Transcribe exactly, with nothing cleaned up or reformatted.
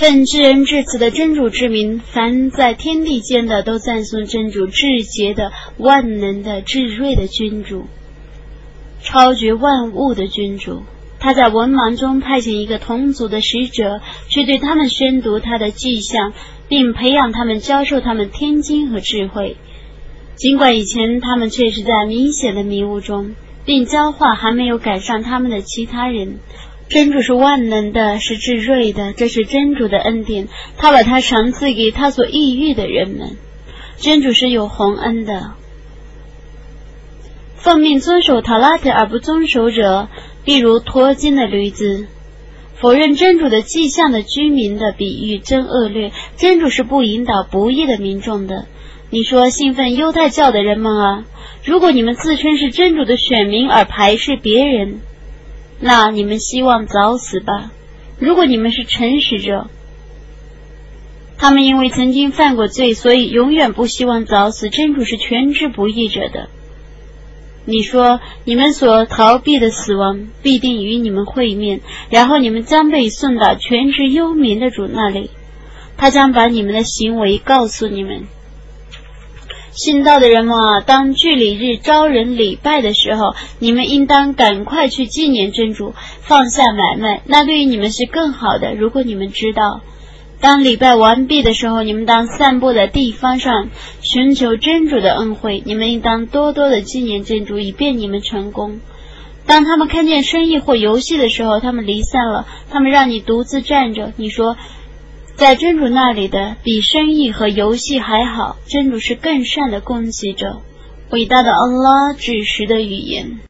奉至仁至慈的真主之名，凡在天地间的都赞颂真主至洁的、万能的、至睿的君主，超绝万物的君主。他在文盲中派遣一个同族的使者，去对他们宣读他的迹象，并培养他们，教授他们天经和智慧。尽管以前他们确实在明显的迷雾中，并教化还没有赶上他们的其他人。真主是万能的，是至睿的，这是真主的恩典，他把它赏赐给他所抑郁的人们。真主是有宏恩的。奉命遵守塔拉特而不遵守者，例如脱筋的驴子。否认真主的迹象的居民的比喻真恶劣，真主是不引导不义的民众的。你说信奉犹太教的人们啊，如果你们自称是真主的选民而排斥别人，那你们希望早死吧。如果你们是诚实者，他们因为曾经犯过罪，所以永远不希望早死，真主是全知不义者的。你说你们所逃避的死亡必定与你们会面，然后你们将被送到全知幽冥的主那里，他将把你们的行为告诉你们。信道的人们啊，当聚礼日招人礼拜的时候，你们应当赶快去纪念真主，放下买卖，那对于你们是更好的，如果你们知道。当礼拜完毕的时候，你们当散布在地方上寻求真主的恩惠，你们应当多多的纪念真主，以便你们成功。当他们看见生意或游戏的时候，他们离散了，他们让你独自站着。你说在真主那里的比生意和游戏还好，真主是更善的供给者。伟大的安拉指示的语言。